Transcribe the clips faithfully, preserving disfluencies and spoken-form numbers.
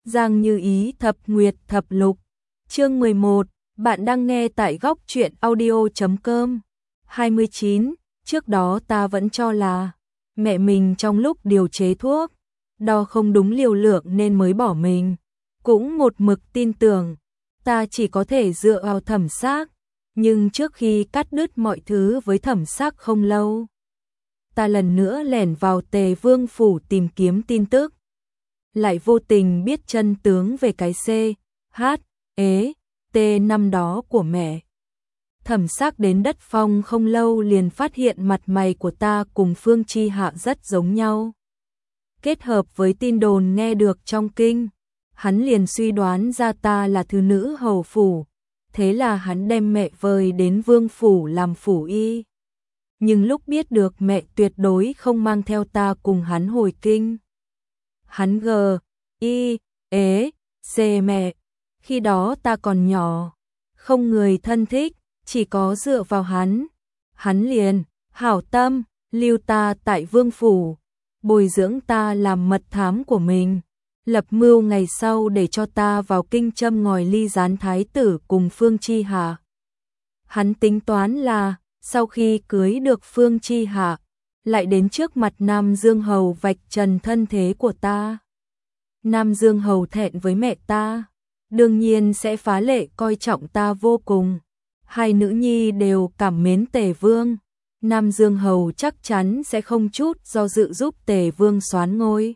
Giang Như Ý thập nguyệt thập lục. Chương mười một, bạn đang nghe tại góc truyện audio chấm com. hai mươi chín, trước đó ta vẫn cho là mẹ mình trong lúc điều chế thuốc, đo không đúng liều lượng nên mới bỏ mình. Cũng một mực tin tưởng, ta chỉ có thể dựa vào thẩm xác, nhưng trước khi cắt đứt mọi thứ với thẩm xác không lâu, ta lần nữa lẻn vào Tề Vương phủ tìm kiếm tin tức. Lại vô tình biết chân tướng về cái C, H, E, T năm đó của mẹ. Thẩm xác đến đất phong không lâu liền phát hiện mặt mày của ta cùng Phương Chi Hạ rất giống nhau. Kết hợp với tin đồn nghe được trong kinh, hắn liền suy đoán ra ta là thứ nữ hầu phủ, thế là hắn đem mẹ vời đến vương phủ làm phủ y. Nhưng lúc biết được mẹ tuyệt đối không mang theo ta cùng hắn hồi kinh. Hắn G, I, ế, C mẹ, khi đó ta còn nhỏ, không người thân thích, chỉ có dựa vào hắn. Hắn liền, hảo tâm, lưu ta tại vương phủ, bồi dưỡng ta làm mật thám của mình, lập mưu ngày sau để cho ta vào kinh châm ngòi ly gián thái tử cùng Phương Chi Hạ. Hắn tính toán là, sau khi cưới được Phương Chi Hạ, lại đến trước mặt Nam Dương Hầu vạch trần thân thế của ta. Nam Dương Hầu thẹn với mẹ ta, đương nhiên sẽ phá lệ coi trọng ta vô cùng. Hai nữ nhi đều cảm mến Tề Vương, Nam Dương Hầu chắc chắn sẽ không chút do dự giúp Tề Vương soán ngôi.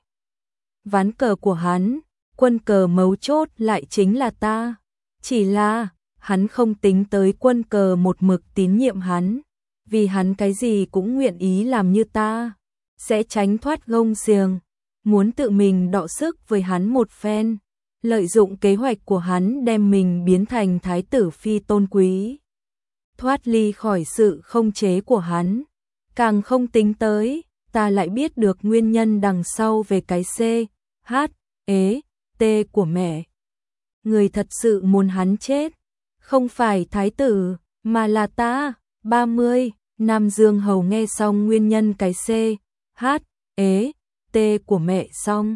Ván cờ của hắn, quân cờ mấu chốt lại chính là ta. Chỉ là, hắn không tính tới quân cờ một mực tín nhiệm hắn, vì hắn cái gì cũng nguyện ý làm như ta, sẽ tránh thoát gông xiềng, muốn tự mình đọ sức với hắn một phen, lợi dụng kế hoạch của hắn đem mình biến thành thái tử phi tôn quý, thoát ly khỏi sự không chế của hắn. Càng không tính tới, ta lại biết được nguyên nhân đằng sau về cái C, H, E, T của mẹ. Người thật sự muốn hắn chết, không phải thái tử, mà là ta. ba mươi, Nam Dương Hầu nghe xong nguyên nhân cái C, H, E, T của mẹ xong,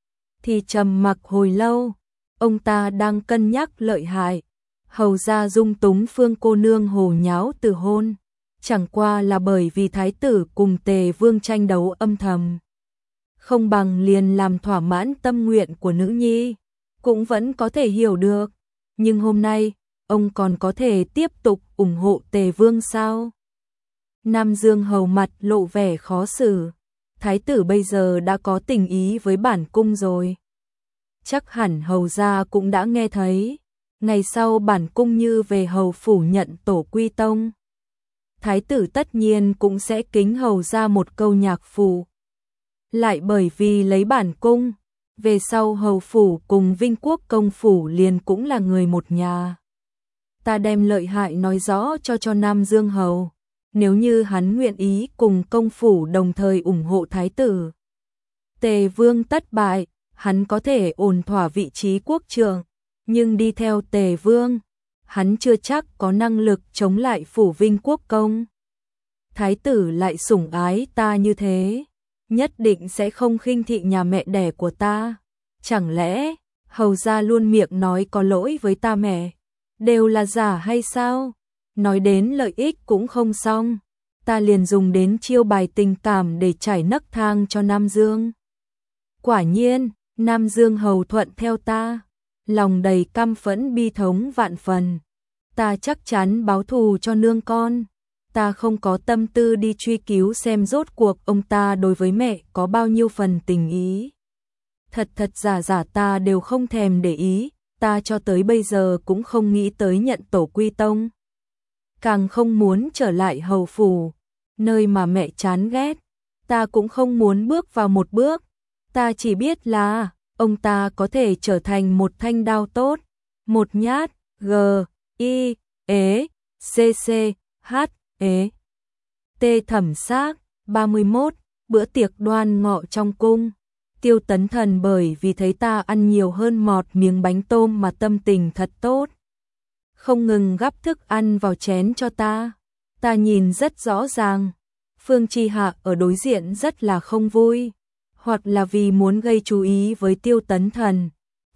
thì trầm mặc hồi lâu. Ông ta đang cân nhắc lợi hại. Hầu gia dung túng Phương cô nương hồ nháo từ hôn, chẳng qua là bởi vì thái tử cùng Tề Vương tranh đấu âm thầm, không bằng liền làm thỏa mãn tâm nguyện của nữ nhi, cũng vẫn có thể hiểu được. Nhưng hôm nay, ông còn có thể tiếp tục ủng hộ Tề Vương sao? Nam Dương Hầu mặt lộ vẻ khó xử. Thái tử bây giờ đã có tình ý với bản cung rồi. Chắc hẳn hầu gia cũng đã nghe thấy. Ngày sau bản cung như về hầu phủ nhận tổ quy tông, thái tử tất nhiên cũng sẽ kính hầu gia một câu nhạc phụ. Lại bởi vì lấy bản cung, về sau hầu phủ cùng Vinh Quốc công phủ liền cũng là người một nhà. Ta đem lợi hại nói rõ cho cho Nam Dương Hầu, nếu như hắn nguyện ý cùng công phủ đồng thời ủng hộ thái tử, Tề Vương tất bại, hắn có thể ổn thỏa vị trí quốc trưởng, nhưng đi theo Tề Vương, hắn chưa chắc có năng lực chống lại phủ Vinh Quốc công. Thái tử lại sủng ái ta như thế, nhất định sẽ không khinh thị nhà mẹ đẻ của ta. Chẳng lẽ, hầu gia luôn miệng nói có lỗi với ta mẹ, đều là giả hay sao? Nói đến lợi ích cũng không xong, ta liền dùng đến chiêu bài tình cảm để trải nấc thang cho Nam Dương. Quả nhiên, Nam Dương Hầu thuận theo ta, lòng đầy căm phẫn bi thống vạn phần. Ta chắc chắn báo thù cho nương con. Ta không có tâm tư đi truy cứu xem rốt cuộc ông ta đối với mẹ có bao nhiêu phần tình ý. Thật thật giả giả ta đều không thèm để ý, ta cho tới bây giờ cũng không nghĩ tới nhận tổ quy tông. Càng không muốn trở lại hầu phủ, nơi mà mẹ chán ghét. Ta cũng không muốn bước vào một bước. Ta chỉ biết là ông ta có thể trở thành một thanh đao tốt, một nhát, G, I, E, C, C, H, E, T thẩm xác. ba mươi mốt, bữa tiệc đoan ngọ trong cung. Tiêu Tấn Thần bởi vì thấy ta ăn nhiều hơn mọt miếng bánh tôm mà tâm tình thật tốt, không ngừng gắp thức ăn vào chén cho ta. Ta nhìn rất rõ ràng, Phương Chi Hạ ở đối diện rất là không vui, hoặc là vì muốn gây chú ý với Tiêu Tấn Thần,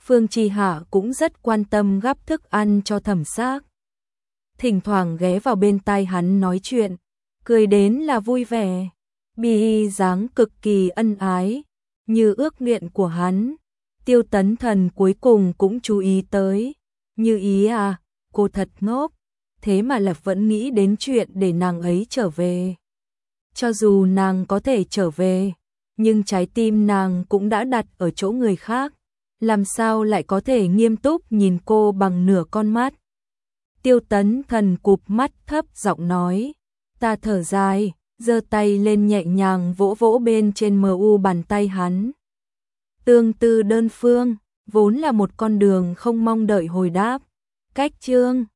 Phương Chi Hạ cũng rất quan tâm gắp thức ăn cho Thẩm Xác. Thỉnh thoảng ghé vào bên tai hắn nói chuyện, cười đến là vui vẻ, bi dáng cực kỳ ân ái, như ước nguyện của hắn. Tiêu Tấn Thần cuối cùng cũng chú ý tới, Như Ý à, cô thật ngốc, thế mà Lập vẫn nghĩ đến chuyện để nàng ấy trở về. Cho dù nàng có thể trở về, nhưng trái tim nàng cũng đã đặt ở chỗ người khác, làm sao lại có thể nghiêm túc nhìn cô bằng nửa con mắt. Tiêu Tấn Thần cụp mắt thấp giọng nói, ta thở dài, giơ tay lên nhẹ nhàng vỗ vỗ bên trên mờ u bàn tay hắn. Tương tư đơn phương, vốn là một con đường không mong đợi hồi đáp. Cách chương